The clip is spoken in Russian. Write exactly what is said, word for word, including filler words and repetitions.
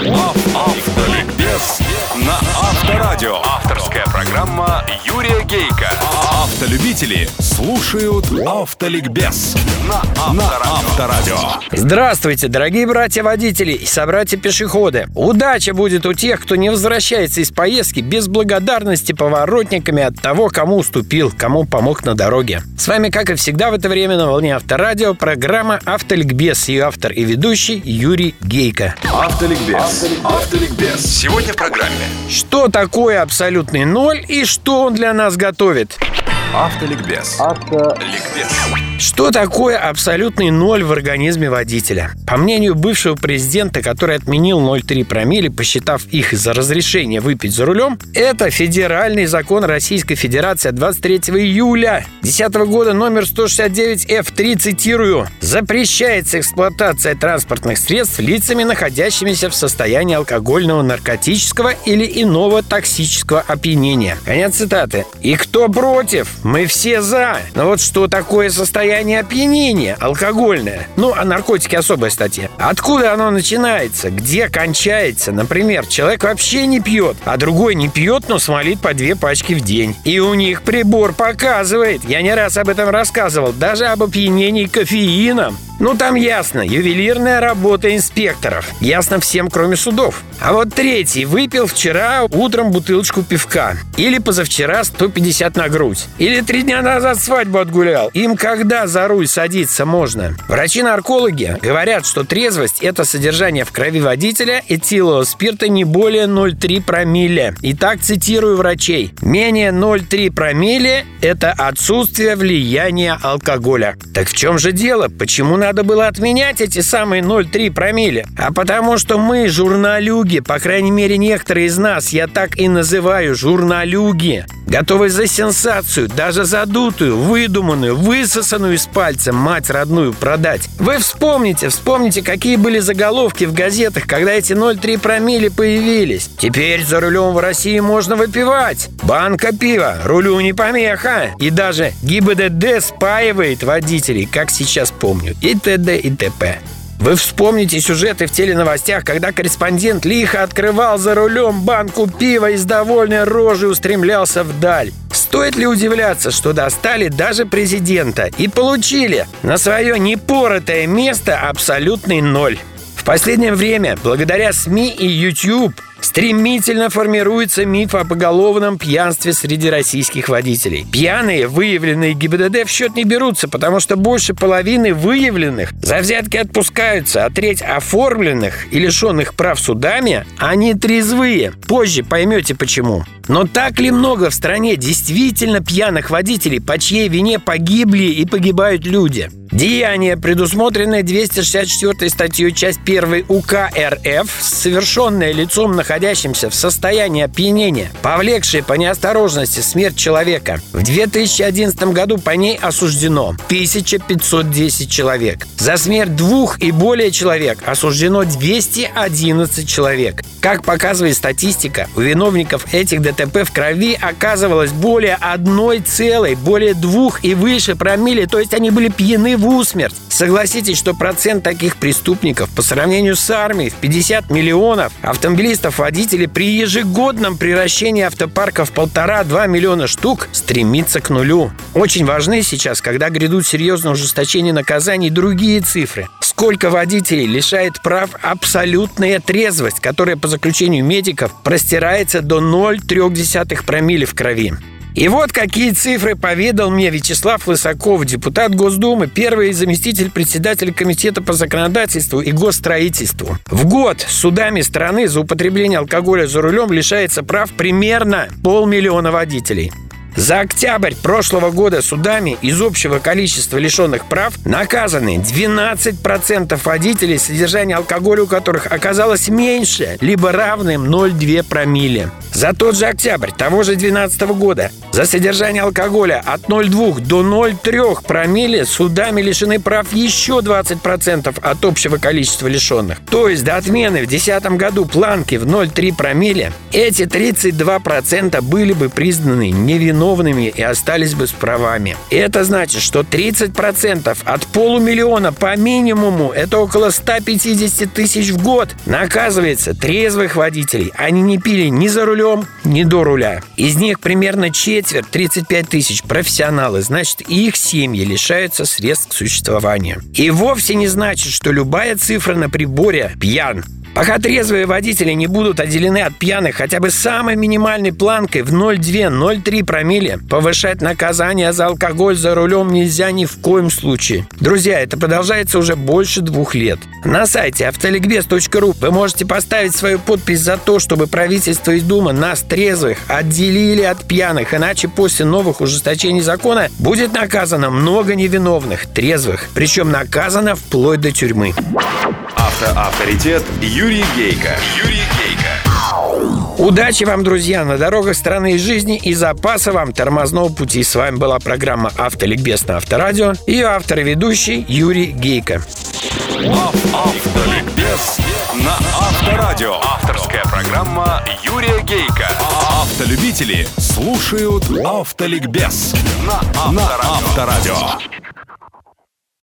Автоликбез на Авторадио. Авторская программа Юрия Гейка. Автолюбители слушают Автоликбез на Авторадио. Здравствуйте, дорогие братья-водители и собратья-пешеходы. Удача будет у тех, кто не возвращается из поездки без благодарности поворотниками от того, кому уступил, кому помог на дороге. С вами, как и всегда, в это время на волне Авторадио программа Автоликбез. Ее автор и ведущий Юрий Гейка. Автоликбез. Автоликбез. Сегодня в программе. Что такое абсолютный ноль и что он для нас готовит? Автоликбез. Автоликбез. Что такое абсолютный ноль в организме водителя? По мнению бывшего президента, который отменил ноль целых три промилле, посчитав их за разрешение выпить за рулем, это федеральный закон Российской Федерации от двадцать третьего июля две тысячи десятого года номер сто шестьдесят девять эф три, цитирую: «Запрещается эксплуатация транспортных средств лицами, находящимися в состоянии алкогольного, наркотического или иного токсического опьянения». Конец цитаты. И кто против? Мы все за. Но вот что такое состояние опьянения алкогольное? Ну, а наркотики особая статья. Откуда оно начинается? Где кончается? Например, человек вообще не пьет, а другой не пьет, но смолит по две пачки в день. И у них прибор показывает, я не раз об этом рассказывал, даже об опьянении кофеином. Ну, там ясно, ювелирная работа инспекторов. Ясно всем, кроме судов. А вот третий выпил вчера утром бутылочку пивка. Или позавчера сто пятьдесят на грудь. Или три дня назад свадьбу отгулял. Им когда за руль садиться можно? Врачи-наркологи говорят, что трезвость – это содержание в крови водителя этилового спирта не более ноль целых три промилле. Итак, цитирую врачей. Менее ноль целых три промилле – это отсутствие влияния алкоголя. Так в чем же дело? Почему надо Надо было отменять эти самые ноль целых три промилле? А потому что мы журналюги, по крайней мере некоторые из нас, я так и называю журналюги, готовы за сенсацию, даже задутую, выдуманную, высосанную из пальца мать родную продать. Вы вспомните, вспомните, какие были заголовки в газетах, когда эти ноль целых три промилле появились. Теперь за рулем в России можно выпивать. Банка пива рулю не помеха. И даже ГИБДД спаивает водителей, как сейчас помню. И т.д. и т.п. Вы вспомните сюжеты в теленовостях, когда корреспондент лихо открывал за рулем банку пива и с довольной рожей устремлялся вдаль. Стоит ли удивляться, что достали даже президента и получили на свое непоротое место абсолютный ноль? В последнее время, благодаря СМИ и YouTube, стремительно формируется миф о поголовном пьянстве среди российских водителей. Пьяные, выявленные ГИБДД, в счет не берутся, потому что больше половины выявленных за взятки отпускаются, а треть оформленных и лишенных прав судами, они трезвые. Позже поймете почему. Но так ли много в стране действительно пьяных водителей, по чьей вине погибли и погибают люди? Деяние, предусмотренное двести шестьдесят четвёртой статьей, часть первая УК РФ, совершенное лицом, находящимся в состоянии опьянения, повлекшее по неосторожности смерть человека. В две тысячи одиннадцатом году по ней осуждено тысяча пятьсот десять человек. За смерть двух и более человек осуждено двести одиннадцать человек. Как показывает статистика, у виновников этих ДТП в крови оказывалось более одной целой, более двух и выше промилле, то есть они были пьяны в усмерть. Согласитесь, что процент таких преступников по сравнению с армией в пятьдесят миллионов автомобилистов-водителей при ежегодном приращении автопарка в полтора-два миллиона штук стремится к нулю. Очень важны сейчас, когда грядут серьезное ужесточение наказаний, другие цифры. Сколько водителей лишает прав абсолютная трезвость, которая по заключению медиков простирается до ноль целых три десятых промилле в крови. И вот какие цифры поведал мне Вячеслав Лысаков, депутат Госдумы, первый заместитель председателя Комитета по законодательству и госстроительству. В год судами страны за употребление алкоголя за рулем лишается прав примерно полмиллиона водителей. За октябрь прошлого года судами из общего количества лишенных прав наказаны двенадцать процентов водителей, содержание алкоголя у которых оказалось меньше, либо равным ноль целых две промилле. За тот же октябрь того же две тысячи двенадцатого года за содержание алкоголя от ноль целых двух до ноль целых трёх промилле судами лишены прав еще двадцать процентов от общего количества лишенных. То есть до отмены в две тысячи десятом году планки в ноль целых три промилле эти тридцать два процента были бы признаны невиновными и остались бы с правами. Это значит, что тридцать процентов от полумиллиона по минимуму, это около ста пятидесяти тысяч в год, наказывается трезвых водителей. Они не пили ни за рулем, ни до руля. Из них примерно четверть, тридцать пять тысяч, профессионалы. Значит, и их семьи лишаются средств к существованию. И вовсе не значит, что любая цифра на приборе пьян. Пока трезвые водители не будут отделены от пьяных хотя бы самой минимальной планкой в ноль целых две - ноль целых три промилле, повышать наказание за алкоголь за рулем нельзя ни в коем случае. Друзья, это продолжается уже больше двух лет. На сайте автоликбез точка ру вы можете поставить свою подпись за то, чтобы правительство и Дума нас, трезвых, отделили от пьяных, иначе после новых ужесточений закона будет наказано много невиновных, трезвых, причем наказано вплоть до тюрьмы. Автоавторитет Юрий Гейко. Юрий Гейко. Удачи вам, друзья, на дорогах страны и жизни и запаса вам тормозного пути. С вами была программа «Автоликбез» на Авторадио. Ее автор и ведущий Юрий Гейко. Автоликбез на Авторадио. Авторская программа Юрия Гейко. Автолюбители слушают Автоликбез на Авторадио.